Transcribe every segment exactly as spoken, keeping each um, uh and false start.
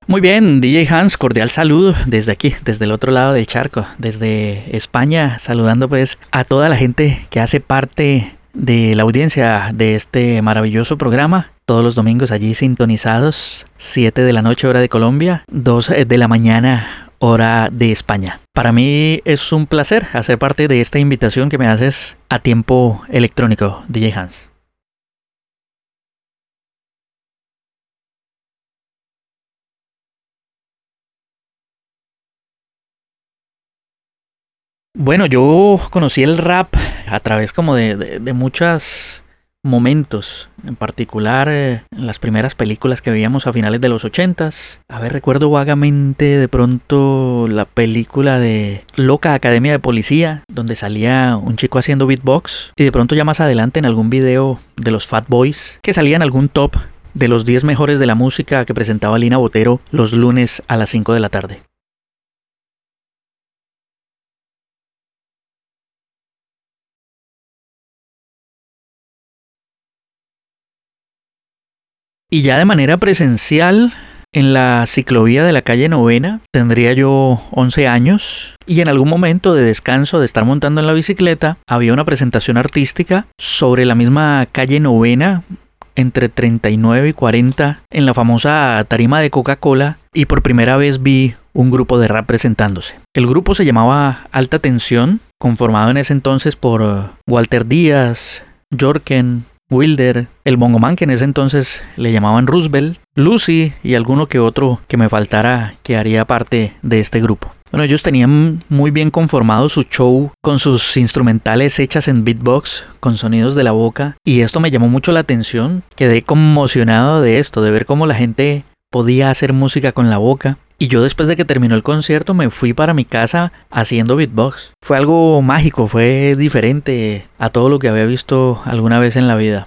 Muy bien, D J Hans, cordial saludo desde aquí, desde el otro lado del charco, desde España, saludando pues a toda la gente que hace parte de la audiencia de este maravilloso programa. Todos los domingos allí sintonizados, siete de la noche hora de Colombia, dos de la mañana hora de España. Para mí es un placer hacer parte de esta invitación que me haces a tiempo electrónico, D J Hans. Bueno, yo conocí el rap a través como de, de, de muchos momentos, en particular eh, en las primeras películas que veíamos a finales de los ochentas. A ver, recuerdo vagamente de pronto la película de Loca Academia de Policía, donde salía un chico haciendo beatbox, y de pronto ya más adelante en algún video de los Fat Boys, que salía en algún top de los diez mejores de la música que presentaba Lina Botero los lunes a las cinco de la tarde. Y ya de manera presencial, en la ciclovía de la calle Novena, tendría yo once años, y en algún momento de descanso de estar montando en la bicicleta, había una presentación artística sobre la misma calle Novena, entre treinta y nueve y cuarenta, en la famosa tarima de Coca-Cola, y por primera vez vi un grupo de rap presentándose. El grupo se llamaba Alta Tensión, conformado en ese entonces por Walter Díaz, Jorken, Wilder, el bongoman que en ese entonces le llamaban Roosevelt, Lucy y alguno que otro que me faltara que haría parte de este grupo. Bueno, ellos tenían muy bien conformado su show con sus instrumentales hechas en beatbox, con sonidos de la boca, y esto me llamó mucho la atención. Quedé conmocionado de esto, de ver cómo la gente podía hacer música con la boca. Y yo después de que terminó el concierto me fui para mi casa haciendo beatbox. Fue algo mágico, fue diferente a todo lo que había visto alguna vez en la vida.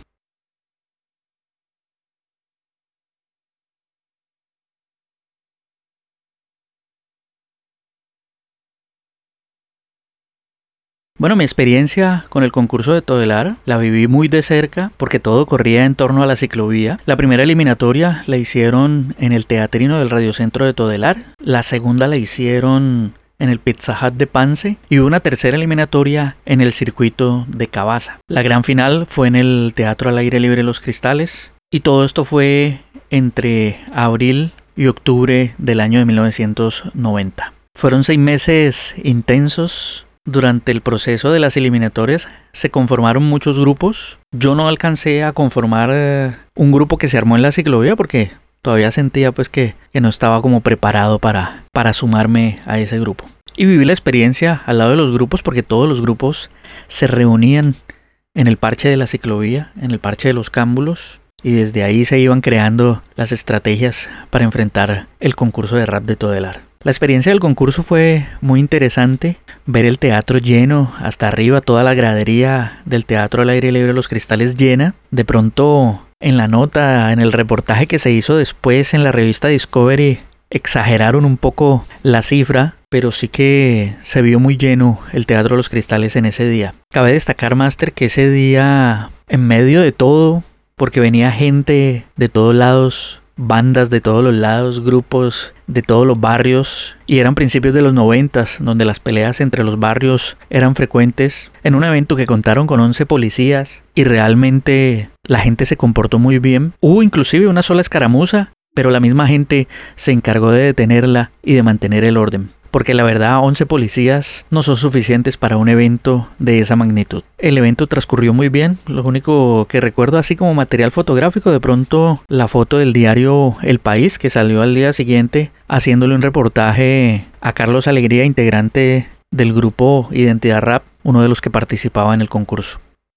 Bueno, mi experiencia con el concurso de Todelar la viví muy de cerca porque todo corría en torno a la ciclovía. La primera eliminatoria la hicieron en el Teatrino del Radiocentro de Todelar. La segunda la hicieron en el Pizza Hut de Pance y una tercera eliminatoria en el circuito de Cabaza. La gran final fue en el Teatro al Aire Libre Los Cristales y todo esto fue entre abril y octubre del año de mil novecientos noventa. Fueron seis meses intensos. Durante el proceso de las eliminatorias se conformaron muchos grupos. Yo no alcancé a conformar eh, un grupo que se armó en la ciclovía porque todavía sentía pues que, que no estaba como preparado para, para sumarme a ese grupo. Y viví la experiencia al lado de los grupos porque todos los grupos se reunían en el parche de la ciclovía, en el parche de los Cámbulos, y desde ahí se iban creando las estrategias para enfrentar el concurso de rap de Todelar. La experiencia del concurso fue muy interesante, ver el teatro lleno, hasta arriba toda la gradería del Teatro al Aire Libre Los Cristales llena. De pronto, en la nota, en el reportaje que se hizo después en la revista Discovery, exageraron un poco la cifra, pero sí que se vio muy lleno el Teatro de Los Cristales en ese día. Cabe destacar, Master, que ese día, en medio de todo, porque venía gente de todos lados, bandas de todos los lados, grupos de todos los barrios, y eran principios de los noventas, donde las peleas entre los barrios eran frecuentes, en un evento que contaron con once policías, y realmente la gente se comportó muy bien. Hubo inclusive una sola escaramuza, pero la misma gente se encargó de detenerla y de mantener el orden. Porque la verdad, once policías no son suficientes para un evento de esa magnitud. El evento transcurrió muy bien. Lo único que recuerdo así como material fotográfico, de pronto la foto del diario El País, que salió al día siguiente haciéndole un reportaje a Carlos Alegría, integrante del grupo Identidad Rap, uno de los que participaba en el concurso.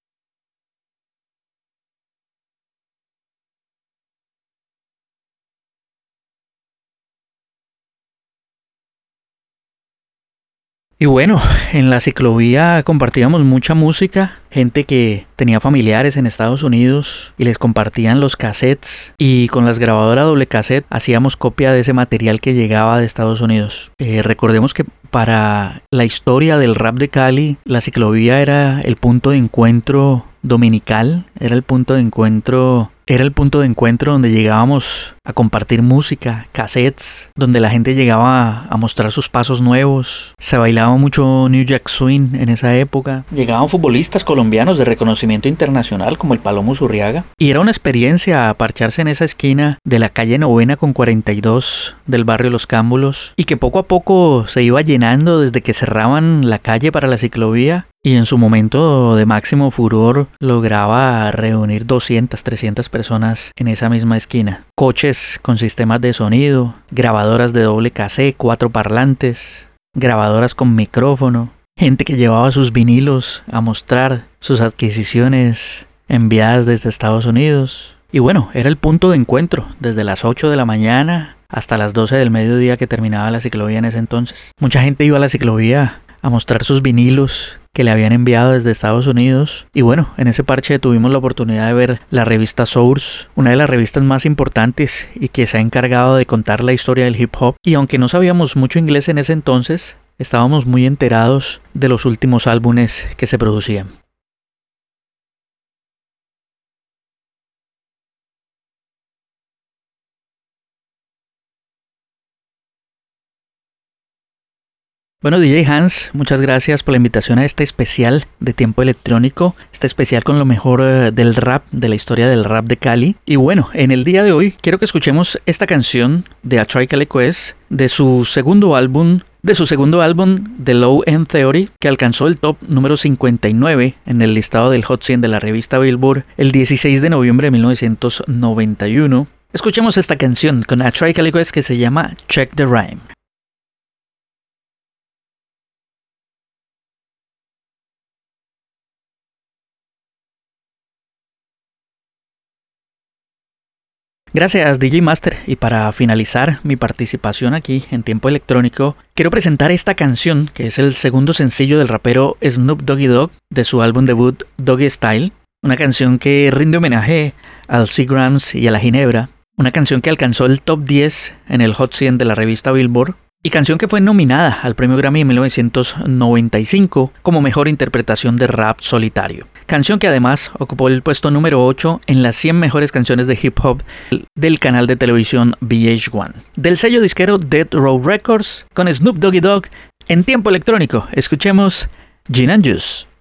Y bueno, en la ciclovía compartíamos mucha música, gente que tenía familiares en Estados Unidos y les compartían los cassettes, y con las grabadoras doble cassette hacíamos copia de ese material que llegaba de Estados Unidos. Eh, recordemos que para la historia del rap de Cali, la ciclovía era el punto de encuentro dominical Era el punto de encuentro, era el punto de encuentro donde llegábamos a compartir música, cassettes, donde la gente llegaba a mostrar sus pasos nuevos. Se bailaba mucho New Jack Swing en esa época. Llegaban futbolistas colombianos de reconocimiento internacional como el Palomo Zurriaga. Y era una experiencia parcharse en esa esquina de la calle Novena con cuarenta y dos del barrio Los Cámbulos, y que poco a poco se iba llenando desde que cerraban la calle para la ciclovía. Y en su momento de máximo furor lograba reunir doscientas, trescientas personas en esa misma esquina. Coches con sistemas de sonido, grabadoras de doble cassette, cuatro parlantes, grabadoras con micrófono, gente que llevaba sus vinilos a mostrar sus adquisiciones enviadas desde Estados Unidos. Y bueno, era el punto de encuentro desde las ocho de la mañana hasta las doce del mediodía que terminaba la ciclovía en ese entonces. Mucha gente iba a la ciclovía a mostrar sus vinilos que le habían enviado desde Estados Unidos. Y bueno, en ese parche tuvimos la oportunidad de ver la revista Source, una de las revistas más importantes y que se ha encargado de contar la historia del hip hop. Y aunque no sabíamos mucho inglés en ese entonces, estábamos muy enterados de los últimos álbumes que se producían. Bueno, D J Hans, muchas gracias por la invitación a este especial de Tiempo Electrónico, este especial con lo mejor uh, del rap, de la historia del rap de Cali. Y bueno, en el día de hoy quiero que escuchemos esta canción de A Tribe Called Quest de su segundo álbum, de su segundo álbum The Low End Theory, que alcanzó el top número cincuenta y nueve en el listado del Hot cien de la revista Billboard el dieciséis de noviembre de mil novecientos noventa y uno. Escuchemos esta canción con A Tribe Called Quest que se llama Check the Rhyme. Gracias D J Master, y para finalizar mi participación aquí en Tiempo Electrónico, quiero presentar esta canción que es el segundo sencillo del rapero Snoop Doggy Dogg de su álbum debut Doggy Style, una canción que rinde homenaje al Seagrams y a la Ginebra, una canción que alcanzó el top diez en el Hot cien de la revista Billboard, y canción que fue nominada al premio Grammy en mil novecientos noventa y cinco como mejor interpretación de rap solitario. Canción que además ocupó el puesto número ocho en las cien mejores canciones de hip hop del canal de televisión V H uno. Del sello disquero Death Row Records, con Snoop Doggy Dogg en Tiempo Electrónico, escuchemos Gin and Juice.